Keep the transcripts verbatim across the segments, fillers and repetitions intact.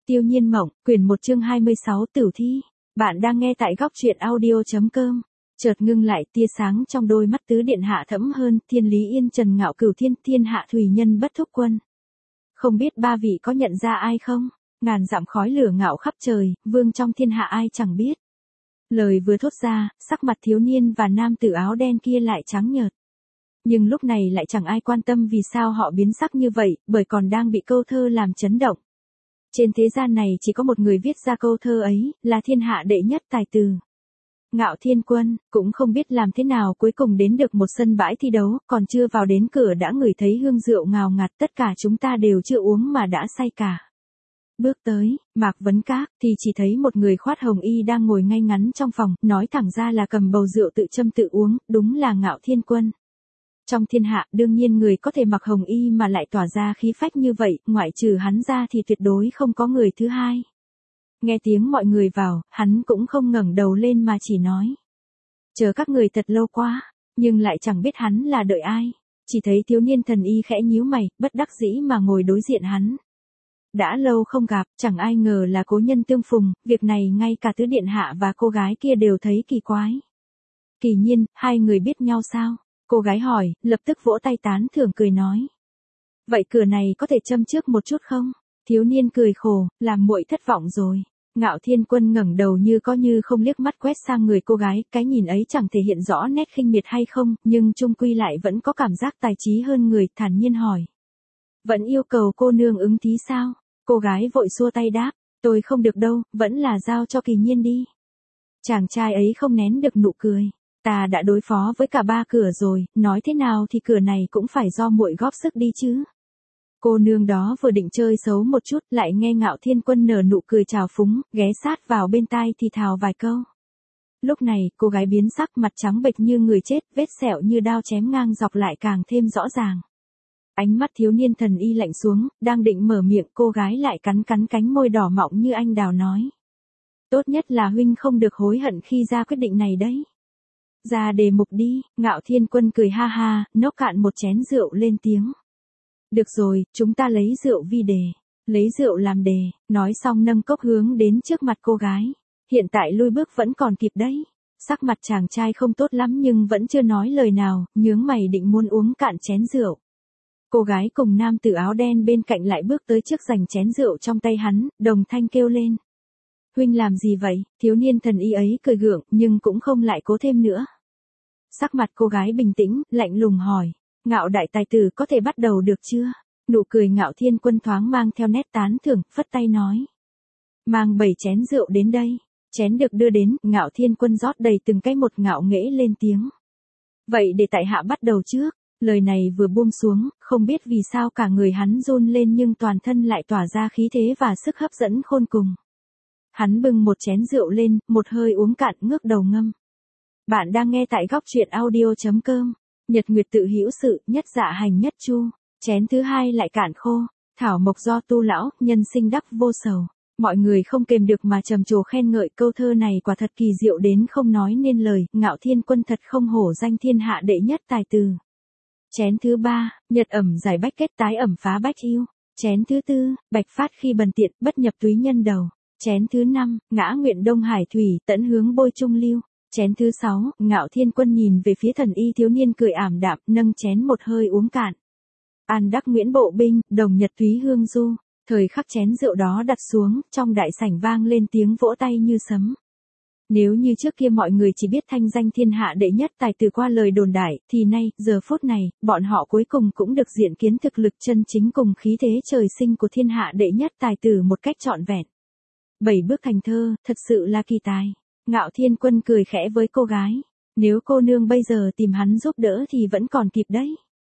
Tiêu Nhiên Mộng, quyển một chương hai mươi sáu Tử Thi. Bạn đang nghe tại góc truyện audio.com. Chợt ngưng lại, tia sáng trong đôi mắt tứ điện hạ thẫm hơn, thiên lý yên trần ngạo cửu thiên, thiên hạ thủy nhân bất thúc quân. Không biết ba vị có nhận ra ai không? Ngàn dặm khói lửa ngạo khắp trời, vương trong thiên hạ ai chẳng biết. Lời vừa thốt ra, sắc mặt thiếu niên và nam tử áo đen kia lại trắng nhợt. Nhưng lúc này lại chẳng ai quan tâm vì sao họ biến sắc như vậy, bởi còn đang bị câu thơ làm chấn động. Trên thế gian này chỉ có một người viết ra câu thơ ấy, là thiên hạ đệ nhất tài tử. Ngạo Thiên Quân, cũng không biết làm thế nào cuối cùng đến được một sân bãi thi đấu, còn chưa vào đến cửa đã ngửi thấy hương rượu ngào ngạt, tất cả chúng ta đều chưa uống mà đã say cả. Bước tới, Mạc Vấn Các, thì chỉ thấy một người khoác hồng y đang ngồi ngay ngắn trong phòng, nói thẳng ra là cầm bầu rượu tự châm tự uống, đúng là Ngạo Thiên Quân. Trong thiên hạ, đương nhiên người có thể mặc hồng y mà lại tỏa ra khí phách như vậy, ngoại trừ hắn ra thì tuyệt đối không có người thứ hai. Nghe tiếng mọi người vào, hắn cũng không ngẩng đầu lên mà chỉ nói. Chờ các người thật lâu quá, nhưng lại chẳng biết hắn là đợi ai. Chỉ thấy thiếu niên thần y khẽ nhíu mày, bất đắc dĩ mà ngồi đối diện hắn. Đã lâu không gặp, chẳng ai ngờ là cố nhân tương phùng, việc này ngay cả tứ điện hạ và cô gái kia đều thấy kỳ quái. Kỳ nhiên, hai người biết nhau sao? Cô gái hỏi, lập tức vỗ tay tán thưởng cười nói. Vậy cửa này có thể châm trước một chút không? Thiếu niên cười khổ, làm muội thất vọng rồi. Ngạo Thiên Quân ngẩng đầu như có như không liếc mắt quét sang người cô gái, cái nhìn ấy chẳng thể hiện rõ nét khinh miệt hay không, nhưng chung quy lại vẫn có cảm giác tài trí hơn người, thản nhiên hỏi. Vẫn yêu cầu cô nương ứng thí sao? Cô gái vội xua tay đáp, tôi không được đâu, vẫn là giao cho Kỳ Nhiên đi. Chàng trai ấy không nén được nụ cười. Ta đã đối phó với cả ba cửa rồi, nói thế nào thì cửa này cũng phải do muội góp sức đi chứ. Cô nương đó vừa định chơi xấu một chút, lại nghe Ngạo Thiên Quân nở nụ cười trào phúng, ghé sát vào bên tai thì thào vài câu. Lúc này, cô gái biến sắc, mặt trắng bệch như người chết, vết sẹo như đao chém ngang dọc lại càng thêm rõ ràng. Ánh mắt thiếu niên thần y lạnh xuống, đang định mở miệng, cô gái lại cắn cắn cánh môi đỏ mọng như anh đào nói. Tốt nhất là huynh không được hối hận khi ra quyết định này đấy. Ra đề mục đi, Ngạo Thiên Quân cười ha ha, nốc cạn một chén rượu lên tiếng. Được rồi, chúng ta lấy rượu vi đề. Lấy rượu làm đề, nói xong nâng cốc hướng đến trước mặt cô gái. Hiện tại lui bước vẫn còn kịp đấy. Sắc mặt chàng trai không tốt lắm nhưng vẫn chưa nói lời nào, nhướng mày định muốn uống cạn chén rượu. Cô gái cùng nam tử áo đen bên cạnh lại bước tới trước giành chén rượu trong tay hắn, đồng thanh kêu lên. Huynh làm gì vậy? Thiếu niên thần y ấy cười gượng, nhưng cũng không lại cố thêm nữa. Sắc mặt cô gái bình tĩnh, lạnh lùng hỏi. Ngạo đại tài tử có thể bắt đầu được chưa? Nụ cười Ngạo Thiên Quân thoáng mang theo nét tán thưởng, phất tay nói. Mang bảy chén rượu đến đây. Chén được đưa đến, Ngạo Thiên Quân rót đầy từng cái một, ngạo nghễ lên tiếng. Vậy để tại hạ bắt đầu trước. Lời này vừa buông xuống, không biết vì sao cả người hắn run lên nhưng toàn thân lại tỏa ra khí thế và sức hấp dẫn khôn cùng. Hắn bưng một chén rượu lên, một hơi uống cạn, ngước đầu ngâm. Bạn đang nghe tại góc truyện audio.com. Nhật nguyệt tự hữu sự, nhất dạ hành nhất chu. Chén thứ hai lại cạn khô. Thảo mộc do tu lão, nhân sinh đắc vô sầu. Mọi người không kềm được mà trầm trồ khen ngợi, câu thơ này quả thật kỳ diệu đến không nói nên lời. Ngạo Thiên Quân thật không hổ danh thiên hạ đệ nhất tài tử. Chén thứ ba, nhật ẩm giải bách kết, tái ẩm phá bách yêu. Chén thứ tư, bạch phát khi bần tiện, bất nhập túy nhân đầu. Chén thứ năm, ngã nguyện đông hải thủy, tẫn hướng bôi trung lưu. Chén thứ sáu, Ngạo Thiên Quân nhìn về phía thần y thiếu niên cười ảm đạm, nâng chén một hơi uống cạn. An đắc Nguyễn bộ binh, đồng nhật thúy hương du. Thời khắc chén rượu đó đặt xuống, trong đại sảnh vang lên tiếng vỗ tay như sấm. Nếu như trước kia mọi người chỉ biết thanh danh thiên hạ đệ nhất tài tử qua lời đồn đại, thì nay, giờ phút này, bọn họ cuối cùng cũng được diện kiến thực lực chân chính cùng khí thế trời sinh của thiên hạ đệ nhất tài tử một cách trọn vẹn. Bảy bước thành thơ, thật sự là kỳ tài. Ngạo Thiên Quân cười khẽ với cô gái. Nếu cô nương bây giờ tìm hắn giúp đỡ thì vẫn còn kịp đấy.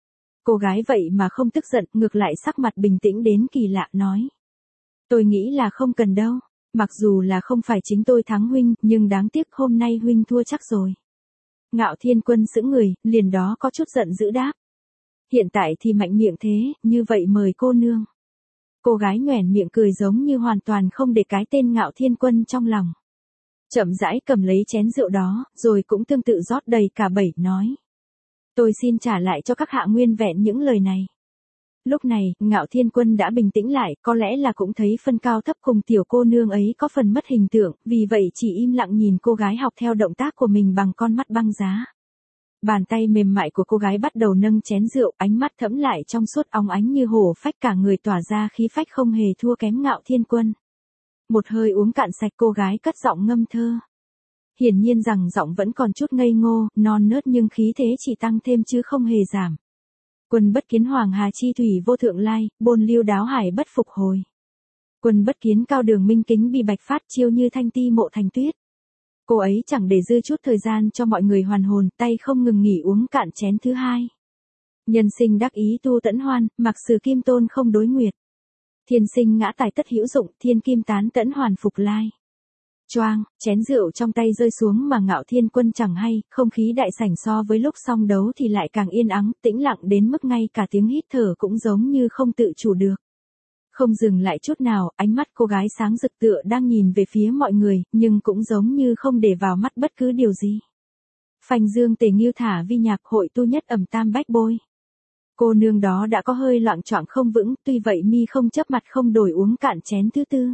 Cô gái vậy mà không tức giận, ngược lại sắc mặt bình tĩnh đến kỳ lạ nói. Tôi nghĩ là không cần đâu. Mặc dù là không phải chính tôi thắng huynh, nhưng đáng tiếc hôm nay huynh thua chắc rồi. Ngạo Thiên Quân sững người, liền đó có chút giận dữ đáp. Hiện tại thì mạnh miệng thế, như vậy mời cô nương. Cô gái nhoẻn miệng cười giống như hoàn toàn không để cái tên Ngạo Thiên Quân trong lòng. Chậm rãi cầm lấy chén rượu đó, rồi cũng tương tự rót đầy cả bảy, nói. Tôi xin trả lại cho các hạ nguyên vẹn những lời này. Lúc này, Ngạo Thiên Quân đã bình tĩnh lại, có lẽ là cũng thấy phân cao thấp cùng tiểu cô nương ấy có phần mất hình tượng, vì vậy chỉ im lặng nhìn cô gái học theo động tác của mình bằng con mắt băng giá. Bàn tay mềm mại của cô gái bắt đầu nâng chén rượu, ánh mắt thẫm lại trong suốt óng ánh như hổ phách, cả người tỏa ra khí phách không hề thua kém Ngạo Thiên Quân. Một hơi uống cạn sạch, cô gái cất giọng ngâm thơ. Hiển nhiên rằng giọng vẫn còn chút ngây ngô, non nớt, nhưng khí thế chỉ tăng thêm chứ không hề giảm. Quân bất kiến hoàng hà chi thủy vô thượng lai, bôn lưu đáo hải bất phục hồi. Quân bất kiến cao đường minh kính bi bạch phát, chiêu như thanh ti mộ thành tuyết. Cô ấy chẳng để dư chút thời gian cho mọi người hoàn hồn, tay không ngừng nghỉ uống cạn chén thứ hai. Nhân sinh đắc ý tu tẫn hoan, mặc sử kim tôn không đối nguyệt. Thiên sinh ngã tài tất hữu dụng, thiên kim tán tẫn hoàn phục lai. Choang, chén rượu trong tay rơi xuống mà Ngạo Thiên Quân chẳng hay, không khí đại sảnh so với lúc xong đấu thì lại càng yên ắng, tĩnh lặng đến mức ngay cả tiếng hít thở cũng giống như không tự chủ được. Không dừng lại chút nào, ánh mắt cô gái sáng rực tựa đang nhìn về phía mọi người, nhưng cũng giống như không để vào mắt bất cứ điều gì. Phanh dương tề nghiêu thả vi nhạc, hội tu nhất ẩm tam bách bôi. Cô nương đó đã có hơi loạng choạng không vững, tuy vậy mi không chấp mặt không đổi uống cạn chén thứ tư.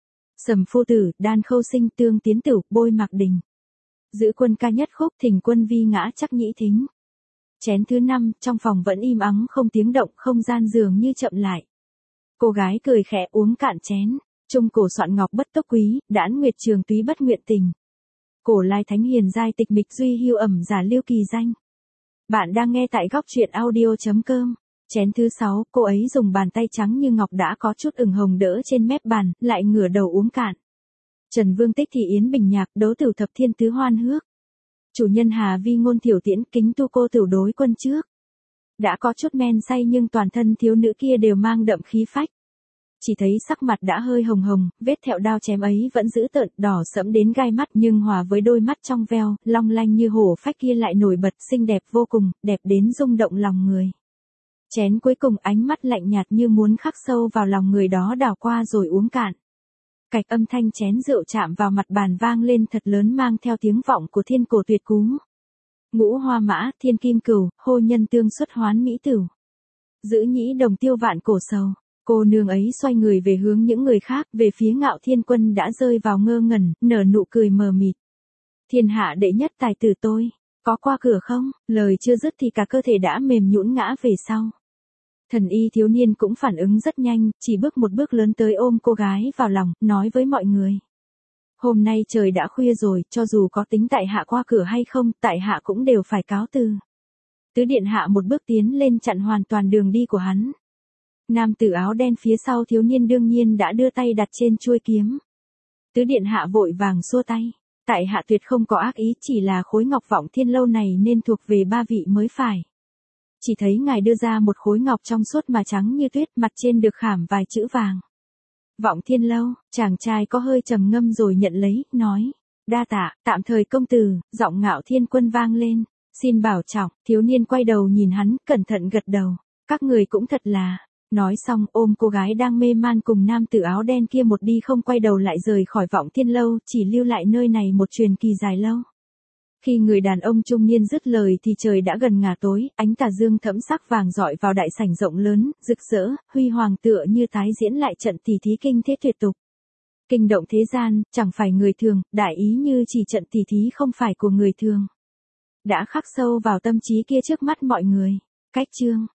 Sầm phu tử, đan khâu sinh, tương tiến tử, bôi mạc đình. Giữ quân ca nhất khúc, thỉnh quân vi ngã chắc nhĩ thính. Chén thứ năm, trong phòng vẫn im ắng không tiếng động, không gian dường như chậm lại. Cô gái cười khẽ uống cạn chén. Trung cổ soạn ngọc bất tốc quý, đãn nguyệt trường túy bất nguyện tình. Cổ lai thánh hiền giai tịch mịch duy hưu ẩm giả liêu kỳ danh. Bạn đang nghe tại góc truyện audio chấm com. Chén thứ sáu, cô ấy dùng bàn tay trắng như ngọc đã có chút ửng hồng đỡ trên mép bàn, lại ngửa đầu uống cạn. Trần Vương tích thì yến bình nhạc, đấu tử thập thiên tứ hoan hước. Chủ nhân Hà vi ngôn tiểu tiễn, kính tu cô tiểu đối quân trước. Đã có chút men say nhưng toàn thân thiếu nữ kia đều mang đậm khí phách. Chỉ thấy sắc mặt đã hơi hồng hồng, vết thẹo đao chém ấy vẫn giữ tợn, đỏ sẫm đến gai mắt, nhưng hòa với đôi mắt trong veo, long lanh như hổ phách kia lại nổi bật, xinh đẹp vô cùng, đẹp đến rung động lòng người. Chén cuối cùng, ánh mắt lạnh nhạt như muốn khắc sâu vào lòng người đó đảo qua rồi uống cạn. Cạch âm thanh chén rượu chạm vào mặt bàn vang lên thật lớn, mang theo tiếng vọng của thiên cổ tuyệt cú. Ngũ hoa mã, thiên kim cửu, hô nhân tương xuất hoán mỹ tử. Giữ nhĩ đồng tiêu vạn cổ sầu. Cô nương ấy xoay người về hướng những người khác, về phía Ngạo Thiên Quân đã rơi vào ngơ ngẩn, nở nụ cười mờ mịt. Thiên hạ đệ nhất tài tử tôi, có qua cửa không? Lời chưa dứt thì cả cơ thể đã mềm nhũn ngã về sau. Thần y thiếu niên cũng phản ứng rất nhanh, chỉ bước một bước lớn tới ôm cô gái vào lòng, nói với mọi người. Hôm nay trời đã khuya rồi, cho dù có tính tại hạ qua cửa hay không, tại hạ cũng đều phải cáo từ. Tứ điện hạ một bước tiến lên chặn hoàn toàn đường đi của hắn. Nam tử áo đen phía sau thiếu niên đương nhiên đã đưa tay đặt trên chuôi kiếm. Tứ điện hạ vội vàng xua tay. Tại hạ tuyệt không có ác ý, chỉ là khối ngọc vọng thiên lâu này nên thuộc về ba vị mới phải. Chỉ thấy ngài đưa ra một khối ngọc trong suốt mà trắng như tuyết, mặt trên được khảm vài chữ vàng. Vọng thiên lâu, chàng trai có hơi trầm ngâm rồi nhận lấy, nói. Đa tạ, tạm thời công tử, giọng Ngạo Thiên Quân vang lên. Xin bảo trọng, thiếu niên quay đầu nhìn hắn, cẩn thận gật đầu. Các người cũng thật là. Nói xong ôm cô gái đang mê man cùng nam tử áo đen kia một đi không quay đầu lại rời khỏi Vọng Thiên Lâu, chỉ lưu lại nơi này một truyền kỳ dài lâu. Khi người đàn ông trung niên dứt lời thì trời đã gần ngả tối, ánh tà dương thẫm sắc vàng rọi vào đại sảnh rộng lớn, rực rỡ, huy hoàng tựa như tái diễn lại trận tỷ thí kinh thế tuyệt tục. Kinh động thế gian, chẳng phải người thường, đại ý như chỉ trận tỷ thí không phải của người thường. Đã khắc sâu vào tâm trí kia trước mắt mọi người. Cách chương